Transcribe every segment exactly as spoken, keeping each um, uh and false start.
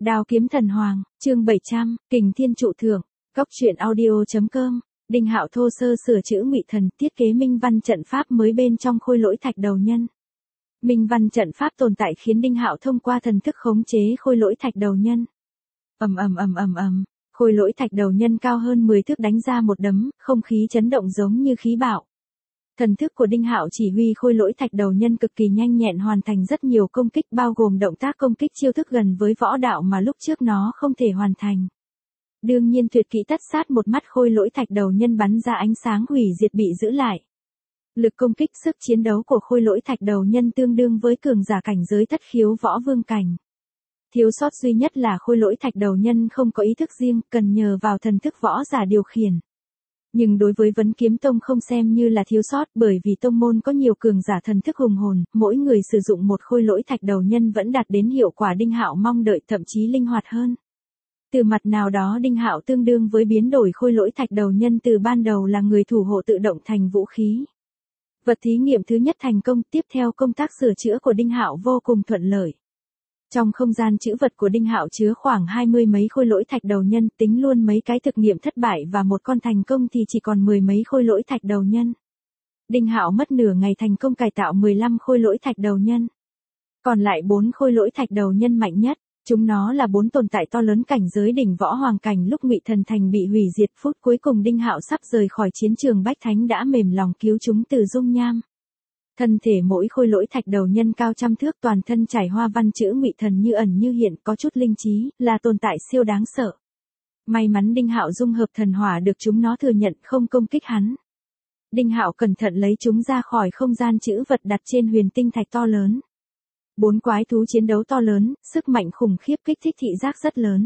Đao kiếm thần hoàng, chương bảy trăm, kình thiên trụ thưởng, cốc truyện audio.com, Đinh Hạo thô sơ sửa chữ ngụy thần, thiết kế minh văn trận pháp mới bên trong khôi lỗi thạch đầu nhân. Minh văn trận pháp tồn tại khiến Đinh Hạo thông qua thần thức khống chế khôi lỗi thạch đầu nhân. Ầm ầm ầm ầm ầm, khôi lỗi thạch đầu nhân cao hơn mười thước đánh ra một đấm, không khí chấn động giống như khí bạo. Thần thức của Đinh Hạo chỉ huy khôi lỗi thạch đầu nhân cực kỳ nhanh nhẹn hoàn thành rất nhiều công kích bao gồm động tác công kích chiêu thức gần với võ đạo mà lúc trước nó không thể hoàn thành. Đương nhiên tuyệt kỹ tất sát một mắt khôi lỗi thạch đầu nhân bắn ra ánh sáng hủy diệt bị giữ lại. Lực công kích sức chiến đấu của khôi lỗi thạch đầu nhân tương đương với cường giả cảnh giới thất khiếu võ vương cảnh. Thiếu sót duy nhất là khôi lỗi thạch đầu nhân không có ý thức riêng, cần nhờ vào thần thức võ giả điều khiển. Nhưng đối với Vấn Kiếm Tông không xem như là thiếu sót bởi vì tông môn có nhiều cường giả thần thức hùng hồn, mỗi người sử dụng một khôi lỗi thạch đầu nhân vẫn đạt đến hiệu quả Đinh Hạo mong đợi thậm chí linh hoạt hơn. Từ mặt nào đó Đinh Hạo tương đương với biến đổi khôi lỗi thạch đầu nhân từ ban đầu là người thủ hộ tự động thành vũ khí. Vật thí nghiệm thứ nhất thành công, tiếp theo công tác sửa chữa của Đinh Hạo vô cùng thuận lợi. Trong không gian trữ vật của Đinh Hạo chứa khoảng hai mươi mấy khôi lỗi thạch đầu nhân, tính luôn mấy cái thực nghiệm thất bại và một con thành công thì chỉ còn mười mấy khôi lỗi thạch đầu nhân. Đinh Hạo mất nửa ngày thành công cải tạo mười lăm khôi lỗi thạch đầu nhân. Còn lại bốn khôi lỗi thạch đầu nhân mạnh nhất, chúng nó là bốn tồn tại to lớn cảnh giới đỉnh võ hoàng cảnh lúc Ngụy Thần Thành bị hủy diệt, phút cuối cùng Đinh Hạo sắp rời khỏi chiến trường Bách Thánh đã mềm lòng cứu chúng từ dung nham. Thân thể mỗi khôi lỗi thạch đầu nhân cao trăm thước, toàn thân trải hoa văn chữ Ngụy Thần như ẩn như hiện, có chút linh trí, là tồn tại siêu đáng sợ. May mắn Đinh Hạo dung hợp thần hỏa được chúng nó thừa nhận không công kích hắn. Đinh Hạo cẩn thận lấy chúng ra khỏi không gian trữ vật đặt trên huyền tinh thạch to lớn. Bốn quái thú chiến đấu to lớn, sức mạnh khủng khiếp kích thích thị giác rất lớn.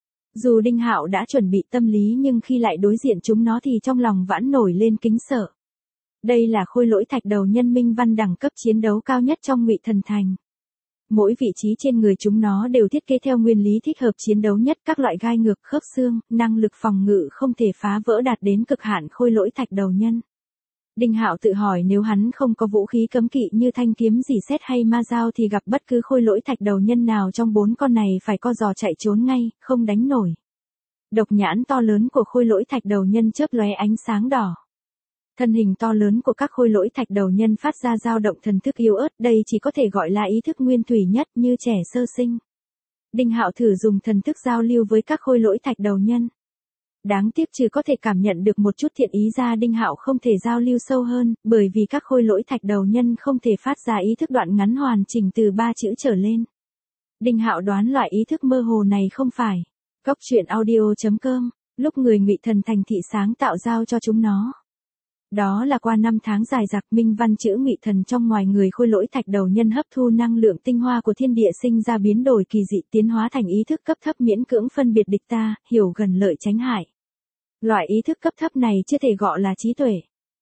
Dù Đinh Hạo đã chuẩn bị tâm lý nhưng khi lại đối diện chúng nó thì trong lòng vẫn nổi lên kính sợ. Đây là khôi lỗi thạch đầu nhân minh văn đẳng cấp chiến đấu cao nhất trong Ngụy Thần Thành. Mỗi vị trí trên người chúng nó đều thiết kế theo nguyên lý thích hợp chiến đấu nhất, các loại gai ngược khớp xương, năng lực phòng ngự không thể phá vỡ đạt đến cực hạn khôi lỗi thạch đầu nhân. Đinh Hạo tự hỏi nếu hắn không có vũ khí cấm kỵ như thanh kiếm rỉ sét hay ma dao thì gặp bất cứ khôi lỗi thạch đầu nhân nào trong bốn con này phải co giò chạy trốn ngay, không đánh nổi. Độc nhãn to lớn của khôi lỗi thạch đầu nhân chớp lóe ánh sáng đỏ. Thân hình to lớn của các khôi lỗi thạch đầu nhân phát ra dao động thần thức yếu ớt, đây chỉ có thể gọi là ý thức nguyên thủy nhất như trẻ sơ sinh. Đinh Hạo thử dùng thần thức giao lưu với các khôi lỗi thạch đầu nhân. Đáng tiếc trừ có thể cảm nhận được một chút thiện ý ra Đinh Hạo không thể giao lưu sâu hơn, bởi vì các khôi lỗi thạch đầu nhân không thể phát ra ý thức đoạn ngắn hoàn chỉnh từ ba chữ trở lên. Đinh Hạo đoán loại ý thức mơ hồ này không phải cốc truyện audio.com, lúc người Ngụy Thần Thành thị sáng tạo giao cho chúng nó. Đó là qua năm tháng dài dặc minh văn chữ Ngụy Thần trong ngoài người khôi lỗi thạch đầu nhân hấp thu năng lượng tinh hoa của thiên địa sinh ra biến đổi kỳ dị tiến hóa thành ý thức cấp thấp miễn cưỡng phân biệt địch ta, hiểu gần lợi tránh hại. Loại ý thức cấp thấp này chưa thể gọi là trí tuệ.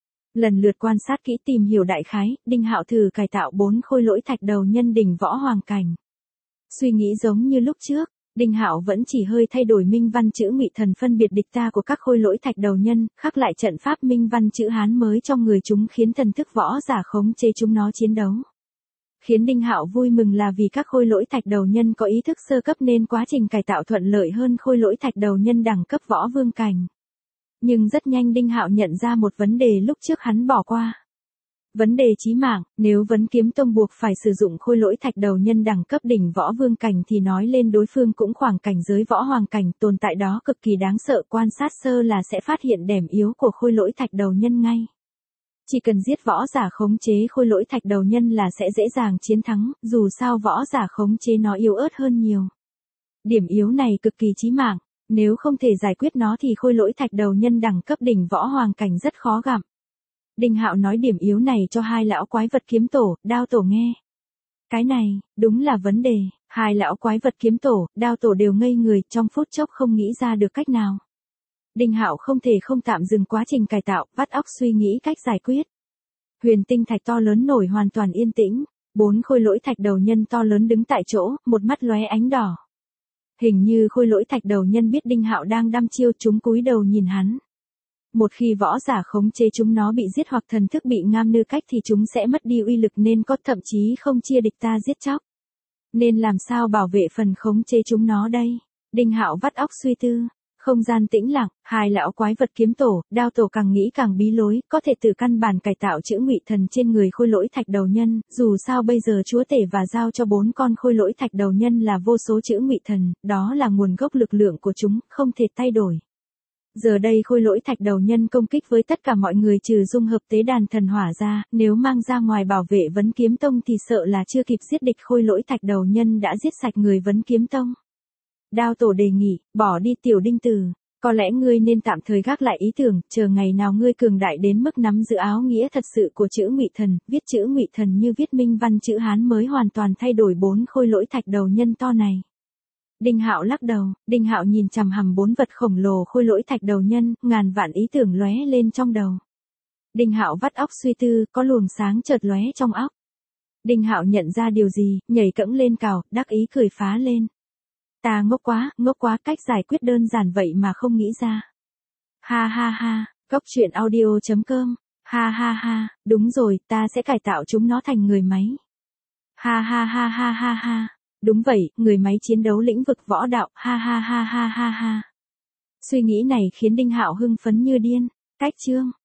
Lần lượt quan sát kỹ tìm hiểu đại khái, Đinh Hạo thử cải tạo bốn khôi lỗi thạch đầu nhân đỉnh võ hoàng cảnh. Suy nghĩ giống như lúc trước, Đinh Hạo vẫn chỉ hơi thay đổi minh văn chữ Ngụy Thần phân biệt địch ta của các khôi lỗi thạch đầu nhân, khắc lại trận pháp minh văn chữ Hán mới trong người chúng khiến thần thức võ giả khống chế chúng nó chiến đấu. Khiến Đinh Hạo vui mừng là vì các khôi lỗi thạch đầu nhân có ý thức sơ cấp nên quá trình cải tạo thuận lợi hơn khôi lỗi thạch đầu nhân đẳng cấp võ vương cảnh. Nhưng rất nhanh Đinh Hạo nhận ra một vấn đề lúc trước hắn bỏ qua. Vấn đề chí mạng, nếu Vấn Kiếm Tông buộc phải sử dụng khôi lỗi thạch đầu nhân đẳng cấp đỉnh võ vương cảnh thì nói lên đối phương cũng khoảng cảnh giới võ hoàng cảnh, tồn tại đó cực kỳ đáng sợ, quan sát sơ là sẽ phát hiện điểm yếu của khôi lỗi thạch đầu nhân ngay. Chỉ cần giết võ giả khống chế khôi lỗi thạch đầu nhân là sẽ dễ dàng chiến thắng, dù sao võ giả khống chế nó yếu ớt hơn nhiều. Điểm yếu này cực kỳ chí mạng, nếu không thể giải quyết nó thì khôi lỗi thạch đầu nhân đẳng cấp đỉnh võ hoàng cảnh rất khó gặm. Đinh Hạo nói điểm yếu này cho hai lão quái vật kiếm tổ, đao tổ nghe. Cái này, đúng là vấn đề, hai lão quái vật kiếm tổ, đao tổ đều ngây người, trong phút chốc không nghĩ ra được cách nào. Đinh Hạo không thể không tạm dừng quá trình cải tạo, vắt óc suy nghĩ cách giải quyết. Huyền tinh thạch to lớn nổi hoàn toàn yên tĩnh, bốn khôi lỗi thạch đầu nhân to lớn đứng tại chỗ, một mắt lóe ánh đỏ. Hình như khôi lỗi thạch đầu nhân biết Đinh Hạo đang đăm chiêu, chúng cúi đầu nhìn hắn. Một khi võ giả khống chế chúng nó bị giết hoặc thần thức bị ngam nư cách thì chúng sẽ mất đi uy lực nên có thậm chí không chia địch ta giết chóc. Nên làm sao bảo vệ phần khống chế chúng nó đây? Đinh Hạo vắt óc suy tư. Không gian tĩnh lặng, hai lão quái vật kiếm tổ, đao tổ càng nghĩ càng bí lối, có thể từ căn bản cải tạo chữ ngụy thần trên người khôi lỗi thạch đầu nhân, dù sao bây giờ chúa tể và giao cho bốn con khôi lỗi thạch đầu nhân là vô số chữ ngụy thần, đó là nguồn gốc lực lượng của chúng, không thể thay đổi. Giờ đây khôi lỗi thạch đầu nhân công kích với tất cả mọi người trừ dung hợp tế đàn thần hỏa ra, nếu mang ra ngoài bảo vệ vấn kiếm tông thì sợ là chưa kịp giết địch khôi lỗi thạch đầu nhân đã giết sạch người vấn kiếm tông. Đao tổ đề nghị, bỏ đi tiểu đinh tử, có lẽ ngươi nên tạm thời gác lại ý tưởng, chờ ngày nào ngươi cường đại đến mức nắm giữ áo nghĩa thật sự của chữ ngụy thần, viết chữ ngụy thần như viết minh văn chữ Hán mới hoàn toàn thay đổi bốn khôi lỗi thạch đầu nhân to này. Đinh Hạo lắc đầu, Đinh Hạo nhìn chằm hằm bốn vật khổng lồ khôi lỗi thạch đầu nhân, ngàn vạn ý tưởng lóe lên trong đầu. Đinh Hạo vắt óc suy tư, có luồng sáng chợt lóe trong óc. Đinh Hạo nhận ra điều gì, nhảy cẫng lên cào, đắc ý cười phá lên. Ta ngốc quá, ngốc quá, cách giải quyết đơn giản vậy mà không nghĩ ra. Ha ha ha, góc truyện audio chấm com, ha ha ha, đúng rồi, ta sẽ cải tạo chúng nó thành người máy. Ha ha ha ha ha ha, đúng vậy, người máy chiến đấu lĩnh vực võ đạo, ha ha ha ha ha ha. Suy nghĩ này khiến Đinh Hạo hưng phấn như điên, cách chương.